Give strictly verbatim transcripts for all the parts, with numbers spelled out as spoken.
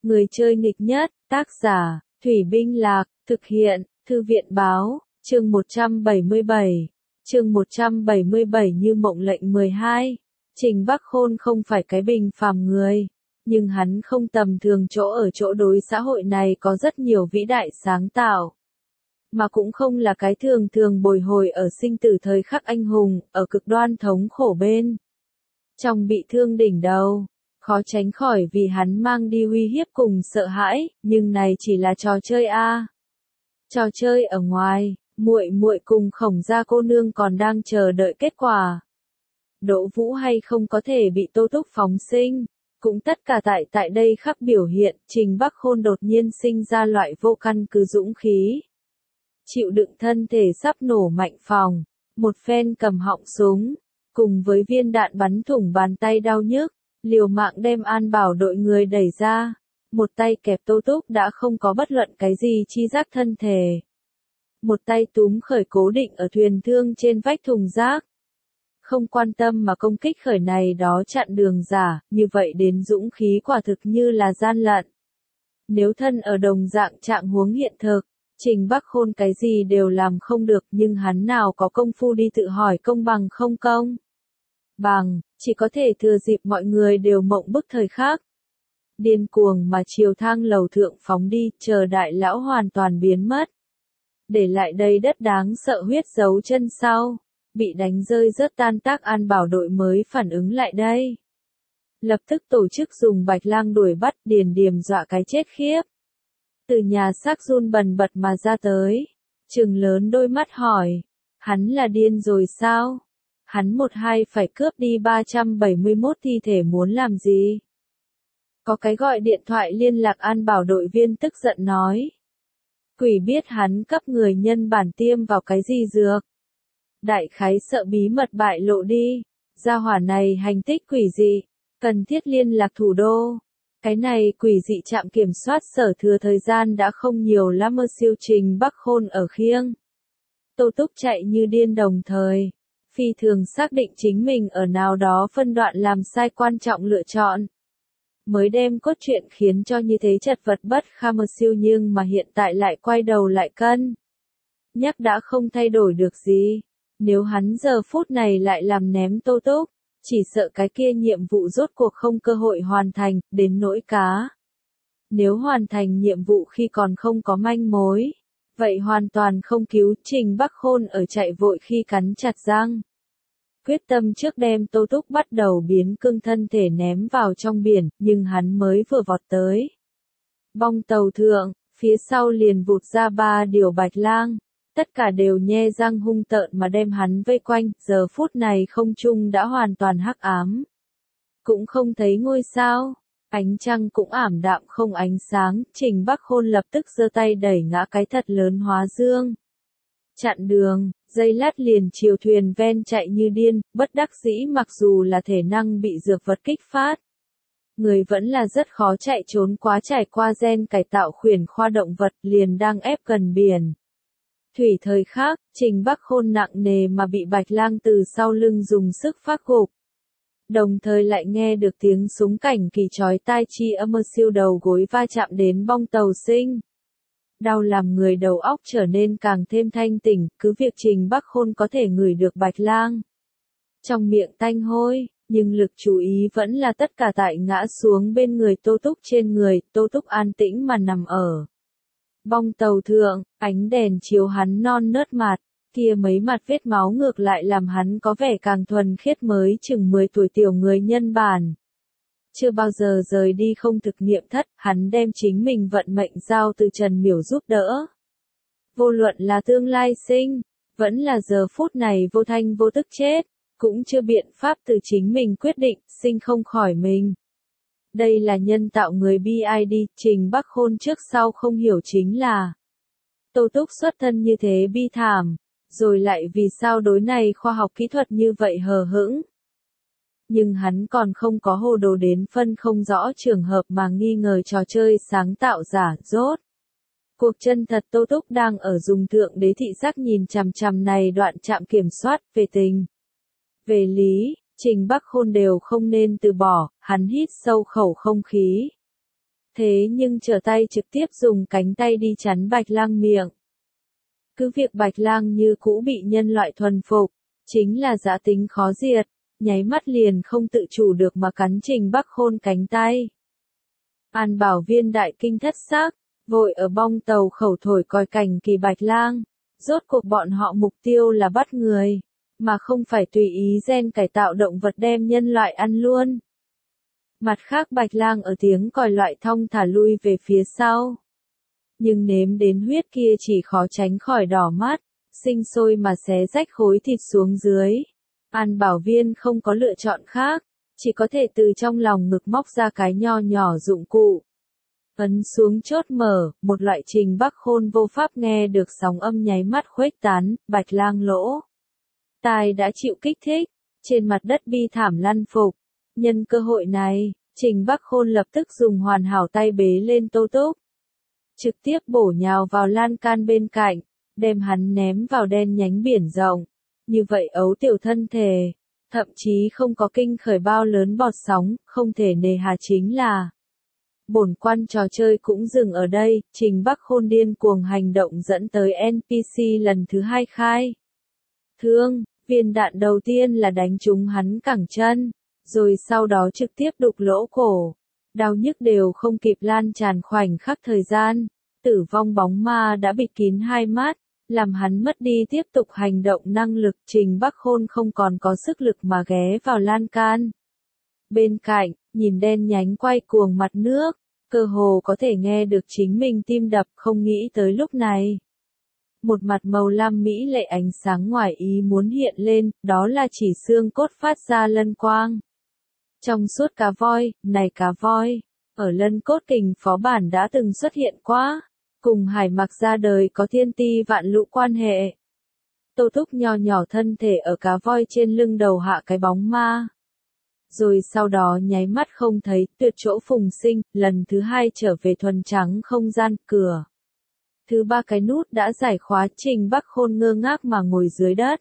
Người chơi nghịch nhất, tác giả, Thủy Binh Lạc, thực hiện, Thư viện báo, chương một trăm bảy mươi bảy. Chương một trăm bảy mươi bảy Như mộng lệnh mười hai. Trình Bắc Khôn không phải cái bình phàm người, nhưng hắn không tầm thường chỗ ở chỗ đối xã hội này có rất nhiều vĩ đại sáng tạo. Mà cũng không là cái thường thường bồi hồi ở sinh tử thời khắc anh hùng, ở cực đoan thống khổ bên. Trong bị thương đỉnh đầu, khó tránh khỏi vì hắn mang đi uy hiếp cùng sợ hãi, nhưng này chỉ là trò chơi a. Trò chơi ở ngoài, muội muội cùng Khổng gia cô nương còn đang chờ đợi kết quả. Đỗ Vũ hay không có thể bị Tô Túc phóng sinh, cũng tất cả tại tại đây khắc biểu hiện, Trình Bắc Khôn đột nhiên sinh ra loại vô căn cứ dũng khí. Chịu đựng thân thể sắp nổ mạnh phòng, một phen cầm họng súng, cùng với viên đạn bắn thủng bàn tay đau nhức, liều mạng đem An Bảo đội người đẩy ra, một tay kẹp Tô Túc đã không có bất luận cái gì chi giác thân thể. Một tay túm khởi cố định ở thuyền thương trên vách thùng rác. Không quan tâm mà công kích khởi này đó chặn đường giả, như vậy đến dũng khí quả thực như là gian lận. Nếu thân ở đồng dạng trạng huống hiện thực, Trình Bắc Khôn cái gì đều làm không được, nhưng hắn nào có công phu đi tự hỏi công bằng không công. Bằng, chỉ có thể thừa dịp mọi người đều mộng bức thời khắc. Điên cuồng mà chiều thang lầu thượng phóng đi, chờ đại lão hoàn toàn biến mất. Để lại đây đất đáng sợ huyết dấu chân sau, bị đánh rơi rớt tan tác An Bảo đội mới phản ứng lại đây. Lập tức tổ chức dùng Bạch Lang đuổi bắt, Điền Điềm dọa cái chết khiếp. Từ nhà xác run bần bật mà ra tới, trừng lớn đôi mắt hỏi, hắn là điên rồi sao? Hắn một hai phải cướp đi ba trăm bảy mươi mốt thi thể muốn làm gì? Có cái gọi điện thoại liên lạc An Bảo đội viên tức giận nói. Quỷ biết hắn cấp người nhân bản tiêm vào cái gì dược. Đại khái sợ bí mật bại lộ đi, gia hỏa này hành tích quỷ dị, cần thiết liên lạc thủ đô. Cái này quỷ dị trạm kiểm soát sở thừa thời gian đã không nhiều lắm, mơ siêu Trình Bắc Khôn ở khiêng. Tô Túc chạy như điên đồng thời, phi thường xác định chính mình ở nào đó phân đoạn làm sai quan trọng lựa chọn. Mới đem cốt truyện khiến cho như thế chật vật bất kham mơ siêu, nhưng mà hiện tại lại quay đầu lại cân. Nhắc đã không thay đổi được gì. Nếu hắn giờ phút này lại làm ném Tô Túc, chỉ sợ cái kia nhiệm vụ rốt cuộc không cơ hội hoàn thành, đến nỗi cá. Nếu hoàn thành nhiệm vụ khi còn không có manh mối, vậy hoàn toàn không cứu. Trình Bắc Khôn ở chạy vội khi cắn chặt răng. Quyết tâm trước đem Tô Túc bắt đầu biến cương thân thể ném vào trong biển, nhưng hắn mới vừa vọt tới. Bong tàu thượng, phía sau liền vụt ra ba điều Bạch Lang. Tất cả đều nhe răng hung tợn mà đem hắn vây quanh, giờ phút này không trung đã hoàn toàn hắc ám. Cũng không thấy ngôi sao, ánh trăng cũng ảm đạm không ánh sáng, Trình Bắc Khôn lập tức giơ tay đẩy ngã cái thật lớn hóa dương. Chặn đường, dây lát liền chiều thuyền ven chạy như điên, bất đắc dĩ mặc dù là thể năng bị dược vật kích phát. Người vẫn là rất khó chạy trốn quá, trải qua gen cải tạo khuyển khoa động vật liền đang ép gần biển. Thủy thời khác, Trình Bắc Khôn nặng nề mà bị Bạch Lang từ sau lưng dùng sức phát gục. Đồng thời lại nghe được tiếng súng cảnh kỳ chói tai chi âm, mơ siêu đầu gối va chạm đến bong tàu sinh. Đau làm người đầu óc trở nên càng thêm thanh tỉnh, cứ việc Trình Bắc Khôn có thể ngửi được Bạch Lang trong miệng tanh hôi, nhưng lực chú ý vẫn là tất cả tại ngã xuống bên người Tô Túc trên người. Tô Túc an tĩnh mà nằm ở bong tàu thượng, ánh đèn chiếu hắn non nớt mặt, kia mấy mặt vết máu ngược lại làm hắn có vẻ càng thuần khiết, mới chừng mười tuổi tiểu người nhân bản. Chưa bao giờ rời đi không thực niệm thất, hắn đem chính mình vận mệnh giao từ Trần Miểu giúp đỡ. Vô luận là tương lai sinh, vẫn là giờ phút này vô thanh vô tức chết, cũng chưa biện pháp từ chính mình quyết định, sinh không khỏi mình. Đây là nhân tạo người bê i đê, Trình Bắc Khôn trước sau không hiểu chính là Tô Túc xuất thân như thế bi thảm, rồi lại vì sao đối này khoa học kỹ thuật như vậy hờ hững. Nhưng hắn còn không có hồ đồ đến phân không rõ trường hợp mà nghi ngờ trò chơi sáng tạo giả. Rốt cuộc chân thật Tô Túc đang ở dùng thượng đế thị giác nhìn chằm chằm này đoạn trạm kiểm soát. Về tình, về lý, Trình Bắc Khôn đều không nên từ bỏ, hắn hít sâu khẩu không khí. thế nhưng trở tay trực tiếp dùng cánh tay đi chắn Bạch Lang miệng. Cứ việc Bạch Lang như cũ bị nhân loại thuần phục, chính là dã tính khó diệt, nháy mắt liền không tự chủ được mà cắn Trình Bắc Khôn cánh tay. An Bảo Viên đại kinh thất sắc, vội ở bong tàu khẩu thổi còi cảnh kỳ Bạch Lang, rốt cuộc bọn họ mục tiêu là bắt người, mà không phải tùy ý gen cải tạo động vật đem nhân loại ăn luôn. Mặt khác Bạch Lang ở tiếng còi loại thong thả lui về phía sau. Nhưng nếm đến huyết kia chỉ khó tránh khỏi đỏ mắt, sinh sôi mà xé rách khối thịt xuống dưới. An Bảo Viên không có lựa chọn khác, chỉ có thể từ trong lòng ngực móc ra cái nho nhỏ dụng cụ. Ấn xuống chốt mở, một loại Trình Bắc Khôn vô pháp nghe được sóng âm nháy mắt khuếch tán, Bạch Lang lỗ. Tai đã chịu kích thích, trên mặt đất bi thảm lăn phục. Nhân cơ hội này, Trình Bắc Khôn lập tức dùng hoàn hảo tay bế lên Tô Túc. Trực tiếp bổ nhào vào lan can bên cạnh, đem hắn ném vào đen nhánh biển rộng. Như vậy ấu tiểu thân thể, thậm chí không có kinh khởi bao lớn bọt sóng, không thể nề hà chính là. Bổn quan trò chơi cũng dừng ở đây, Trình Bắc Khôn điên cuồng hành động dẫn tới en pê xê lần thứ hai khai. Thương, viên đạn đầu tiên là đánh trúng hắn cẳng chân, rồi sau đó trực tiếp đục lỗ cổ. Đau nhức đều không kịp lan tràn khoảnh khắc thời gian, tử vong bóng ma đã bịt kín hai mắt, làm hắn mất đi tiếp tục hành động năng lực. Trình Bắc Khôn không còn có sức lực mà ghé vào lan can. Bên cạnh, nhìn đen nhánh quay cuồng mặt nước, cơ hồ có thể nghe được chính mình tim đập, không nghĩ tới lúc này. Một mặt màu lam mỹ lệ ánh sáng ngoài ý muốn hiện lên, đó là chỉ xương cốt phát ra lân quang. Trong suốt cá voi, này cá voi, ở lân cốt kình phó bản đã từng xuất hiện quá, cùng Hải Mặc ra đời có thiên ti vạn lũ quan hệ. Tô Túc nho nhỏ thân thể ở cá voi trên lưng đầu hạ cái bóng ma. Rồi sau đó nháy mắt không thấy, tuyệt chỗ phùng sinh, lần thứ hai trở về thuần trắng không gian, cửa. Thứ ba cái nút đã giải khóa, Trình Bắc Khôn ngơ ngác mà ngồi dưới đất.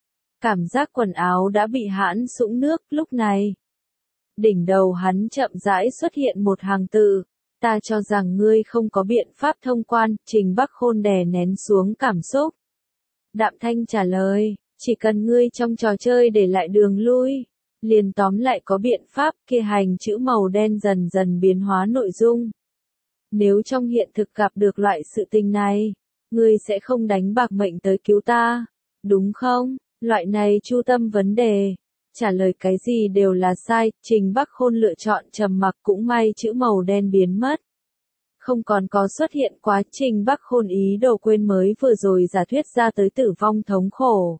Cảm giác quần áo đã bị hãn sũng nước, lúc này. Đỉnh đầu hắn chậm rãi xuất hiện một hàng từ, ta cho rằng ngươi không có biện pháp thông quan. Trình Bắc Khôn đè nén xuống cảm xúc. Đạm thanh trả lời, chỉ cần ngươi trong trò chơi để lại đường lui, liền tóm lại có biện pháp. Kia hành chữ màu đen dần dần biến hóa nội dung. Nếu trong hiện thực gặp được loại sự tình này, ngươi sẽ không đánh bạc mệnh tới cứu ta, đúng không? Loại này chu tâm vấn đề, trả lời cái gì đều là sai. Trình Bắc Khôn lựa chọn trầm mặc, cũng may chữ màu đen biến mất. Không còn có xuất hiện quá. Trình Bắc Khôn ý đồ quên mới vừa rồi giả thuyết ra tới tử vong thống khổ.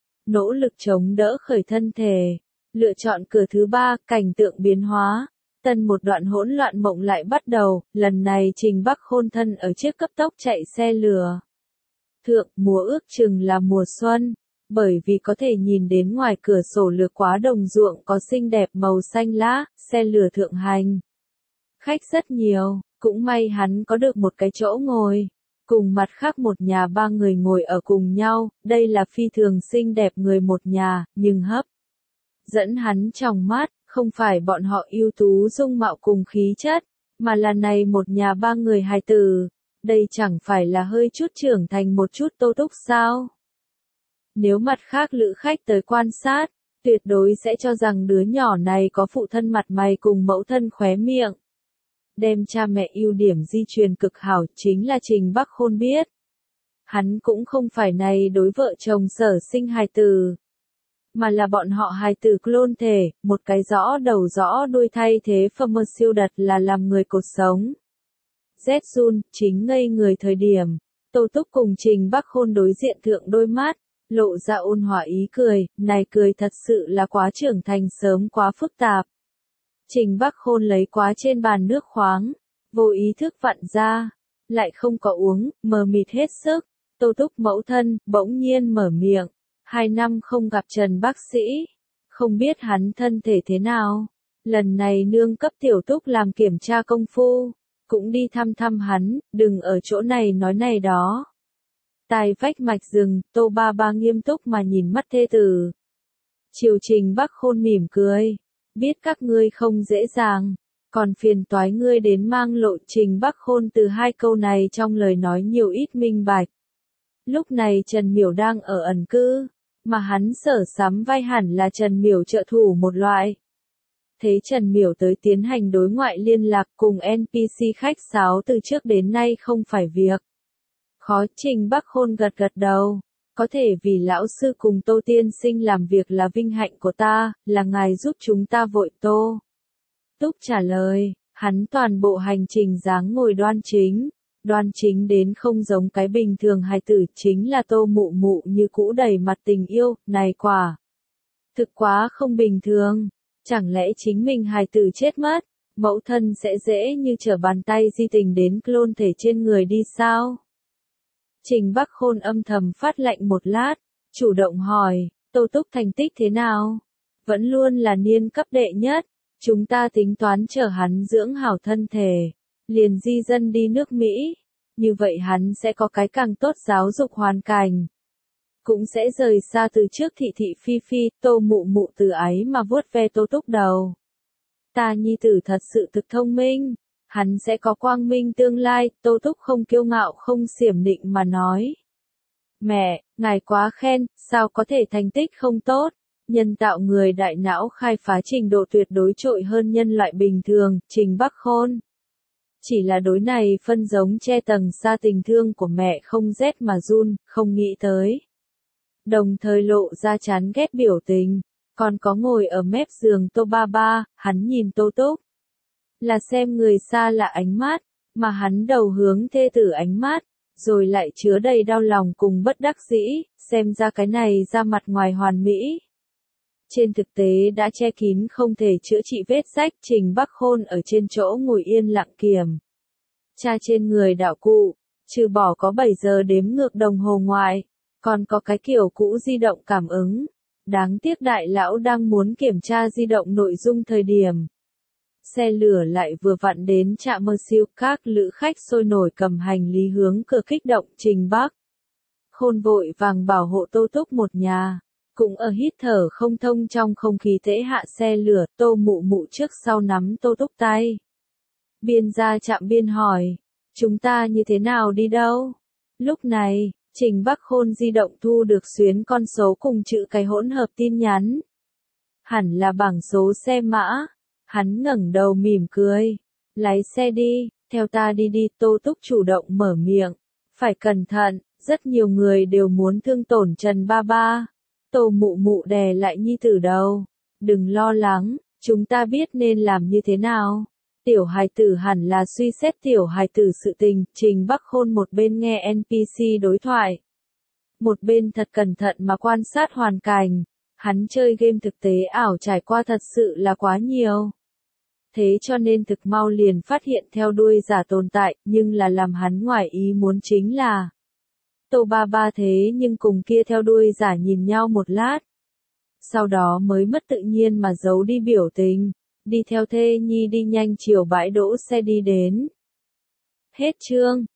Nỗ lực chống đỡ khởi thân thể, lựa chọn cửa thứ ba, cảnh tượng biến hóa. Tân một đoạn hỗn loạn mộng lại bắt đầu, lần này Trình Bắc Khôn thân ở chiếc cấp tốc chạy xe lửa. Thượng, mùa ước chừng là mùa xuân, bởi vì có thể nhìn đến ngoài cửa sổ lược quá đồng ruộng có xinh đẹp màu xanh lá, xe lửa thượng hành. Khách rất nhiều, cũng may hắn có được một cái chỗ ngồi, cùng mặt khác một nhà ba người ngồi ở cùng nhau, đây là phi thường xinh đẹp người một nhà, nhưng hấp dẫn hắn trong mắt. Không phải bọn họ ưu tú dung mạo cùng khí chất, mà là này một nhà ba người hài tử, đây chẳng phải là hơi chút trưởng thành một chút Tô Túc sao? Nếu mặt khác lữ khách tới quan sát, tuyệt đối sẽ cho rằng đứa nhỏ này có phụ thân mặt mày cùng mẫu thân khóe miệng. Đem cha mẹ ưu điểm di truyền cực hảo, chính là Trình Bắc Khôn biết. Hắn cũng không phải này đối vợ chồng sở sinh hài tử, mà là bọn họ hài tử clone thể, một cái rõ đầu rõ đuôi thay thế phẩm siêu đặt là làm người cột sống. Zjun, chính ngây người thời điểm, Tô Túc cùng Trình Bắc Khôn đối diện thượng đôi mắt, lộ ra ôn hòa ý cười, này cười thật sự là quá trưởng thành sớm quá phức tạp. Trình Bắc Khôn lấy quá trên bàn nước khoáng, vô ý thức vặn ra, lại không có uống, mờ mịt hết sức. Tô Túc mẫu thân, bỗng nhiên mở miệng. Hai năm không gặp Trần bác sĩ, không biết hắn thân thể thế nào. Lần này nương cấp tiểu Túc làm kiểm tra công phu, cũng đi thăm thăm hắn, đừng ở chỗ này nói này đó. Tai vách mạch rừng, Tô ba ba nghiêm túc mà nhìn mắt thê tử. Triều Trình Bắc Khôn mỉm cười, biết các ngươi không dễ dàng, Còn phiền toái ngươi đến mang lộ Trình Bắc Khôn từ hai câu này trong lời nói nhiều ít minh bạch. Lúc này Trần Miểu đang ở ẩn cư, mà hắn sở sắm vai hẳn là Trần Miểu trợ thủ một loại. Thấy Trần Miểu tới tiến hành đối ngoại liên lạc cùng en pê xê khách sáo từ trước đến nay không phải việc khó. Trình Bắc Khôn gật gật đầu. Có thể vì lão sư cùng Tô tiên sinh làm việc là vinh hạnh của ta, là ngài giúp chúng ta vội. Tô Túc trả lời, hắn toàn bộ hành trình dáng ngồi đoan chính, đoan chính đến không giống cái bình thường hài tử, chính là Tô Mụ Mụ như cũ đầy mặt tình yêu, này quả thực quá không bình thường, chẳng lẽ chính mình hài tử chết mất, mẫu thân sẽ dễ như trở bàn tay di tình đến clone thể trên người đi sao? Trình Bắc Khôn âm thầm phát lạnh một lát, chủ động hỏi, Tô Túc thành tích thế nào? Vẫn luôn là niên cấp đệ nhất, chúng ta tính toán chờ hắn dưỡng hảo thân thể, liền di dân đi nước Mỹ, như vậy hắn sẽ có cái càng tốt giáo dục hoàn cảnh. Cũng sẽ rời xa từ trước thị thị phi phi. Tô Mụ Mụ từ ấy mà vuốt ve Tô Túc đầu. Ta nhi tử thật sự thực thông minh, hắn sẽ có quang minh tương lai. Tô Túc không kiêu ngạo không xiểm nịnh mà nói. Mẹ, ngài quá khen, sao có thể thành tích không tốt? Nhân tạo người đại não khai phá trình độ tuyệt đối trội hơn nhân loại bình thường. Trình Bắc Khôn chỉ là đối này phân giống che tầng xa tình thương của mẹ không rét mà run, không nghĩ tới. Đồng thời lộ ra chán ghét biểu tình, còn có ngồi ở mép giường Tô Ba Ba, hắn nhìn Tô Túc. Là xem người xa lạ ánh mắt, mà hắn đầu hướng thê tử ánh mắt, rồi lại chứa đầy đau lòng cùng bất đắc dĩ, xem ra cái này ra mặt ngoài hoàn mỹ. Trên thực tế đã che kín không thể chữa trị vết rách. Trình Bắc Khôn ở trên chỗ ngồi yên lặng kiểm tra trên người đạo cụ, trừ bỏ có bảy giờ đếm ngược đồng hồ ngoại, còn có cái kiểu cũ di động cảm ứng. Đáng tiếc đại lão đang muốn kiểm tra di động nội dung thời điểm. Xe lửa lại vừa vặn đến trạm mơ siêu, các lữ khách sôi nổi cầm hành lý hướng cửa kích động. Trình Bắc Khôn vội vàng bảo hộ Tô Túc một nhà, cũng ở hít thở không thông trong không khí tễ hạ xe lửa. Tô Mụ Mụ trước sau nắm Tô Túc tay. Biên ra trạm biên hỏi, chúng ta như thế nào đi đâu? Lúc này, Trình Bắc Khôn di động thu được xuyến con số cùng chữ cái hỗn hợp tin nhắn. Hẳn là bảng số xe mã. Hắn ngẩng đầu mỉm cười. Lái xe đi, theo ta đi đi. Tô Túc chủ động mở miệng. Phải cẩn thận, rất nhiều người đều muốn thương tổn Trần Ba Ba. Tô Mụ Mụ đè lại nhi tử đầu. Đừng lo lắng, chúng ta biết nên làm như thế nào. Tiểu hài tử hẳn là suy xét tiểu hài tử sự tình. Trình Bắc Khôn một bên nghe en pê xê đối thoại, một bên thật cẩn thận mà quan sát hoàn cảnh. Hắn chơi game thực tế ảo trải qua thật sự là quá nhiều. Thế cho nên thực mau liền phát hiện theo đuôi giả tồn tại, nhưng là làm hắn ngoài ý muốn chính là Tô Ba Ba thế nhưng cùng kia theo đuôi giả nhìn nhau một lát. Sau đó mới mất tự nhiên mà giấu đi biểu tình, đi theo thê nhi đi nhanh chiều bãi đỗ xe đi đến. Hết chương.